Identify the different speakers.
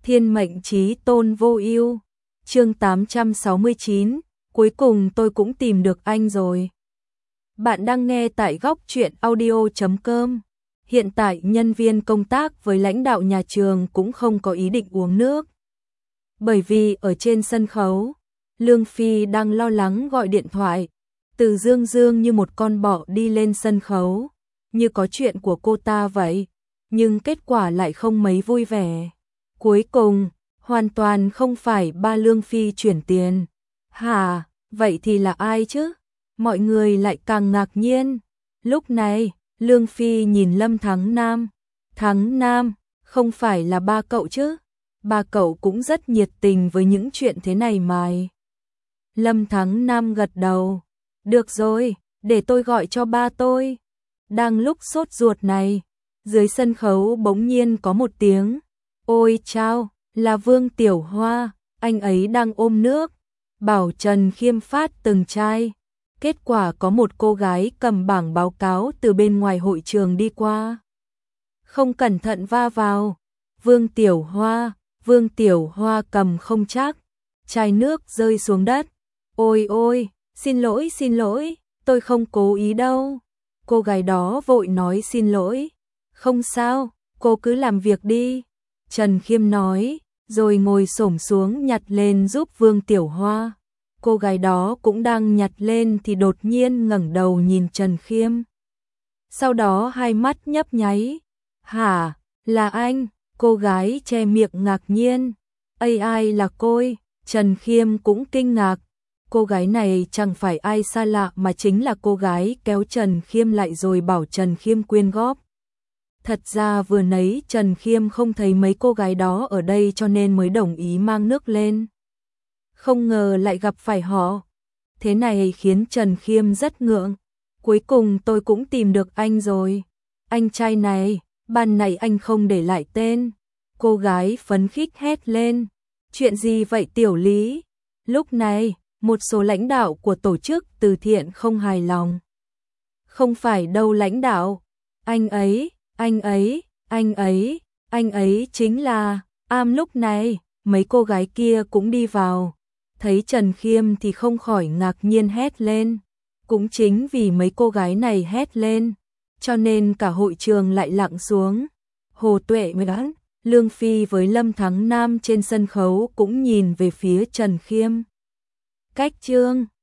Speaker 1: Thiên mệnh chí tôn vô ưu. Chương 869, cuối cùng tôi cũng tìm được anh rồi. Bạn đang nghe tại góc truyện audio.com. Hiện tại nhân viên công tác với lãnh đạo nhà trường cũng không có ý định uống nước. Bởi vì ở trên sân khấu, Lương Phi đang lo lắng gọi điện thoại. Từ Dương Dương như một con bọ đi lên sân khấu, như có chuyện của cô ta vậy, nhưng kết quả lại không mấy vui vẻ. Cuối cùng, hoàn toàn không phải ba Lương Phi chuyển tiền. Hả, vậy thì là ai chứ? Mọi người lại càng ngạc nhiên. Lúc này, Lương Phi nhìn Lâm Thắng Nam. Thắng Nam, không phải là ba cậu chứ? Ba cậu cũng rất nhiệt tình với những chuyện thế này mà. Lâm Thắng Nam gật đầu. Được rồi, để tôi gọi cho ba tôi. Đang lúc sốt ruột này, dưới sân khấu bỗng nhiên có một tiếng. Ôi chao, là Vương Tiểu Hoa, anh ấy đang ôm nước. Bảo Trần Khiêm phát từng chai. Kết quả có một cô gái cầm bảng báo cáo từ bên ngoài hội trường đi qua. Không cẩn thận va vào. Vương Tiểu Hoa cầm không chắc. Chai nước rơi xuống đất. Ôi ôi, xin lỗi, tôi không cố ý đâu. Cô gái đó vội nói xin lỗi. Không sao, cô cứ làm việc đi. Trần Khiêm nói, rồi ngồi xổm xuống nhặt lên giúp Vương Tiểu Hoa. Cô gái đó cũng đang nhặt lên thì đột nhiên ngẩng đầu nhìn Trần Khiêm. Sau đó hai mắt nhấp nháy. Hả, là anh? Cô gái che miệng ngạc nhiên. Ai là cô? Trần Khiêm cũng kinh ngạc. Cô gái này chẳng phải ai xa lạ mà chính là cô gái kéo Trần Khiêm lại rồi bảo Trần Khiêm quyên góp. Thật ra vừa nãy Trần Khiêm không thấy mấy cô gái đó ở đây cho nên mới đồng ý mang nước lên. Không ngờ lại gặp phải họ. Thế này khiến Trần Khiêm rất ngượng. Cuối cùng tôi cũng tìm được anh rồi. Anh trai này, ban nãy anh không để lại tên. Cô gái phấn khích hét lên. Chuyện gì vậy Tiểu Lý? Lúc này, một số lãnh đạo của tổ chức từ thiện không hài lòng. Không phải đâu lãnh đạo. Anh ấy chính là... Lúc này, mấy cô gái kia cũng đi vào. Thấy Trần Khiêm thì không khỏi ngạc nhiên hét lên. Cũng chính vì mấy cô gái này hét lên, cho nên cả hội trường lại lặng xuống. Hồ Tuệ mới đoán, Lương Phi với Lâm Thắng Nam trên sân khấu cũng nhìn về phía Trần Khiêm. Cách chương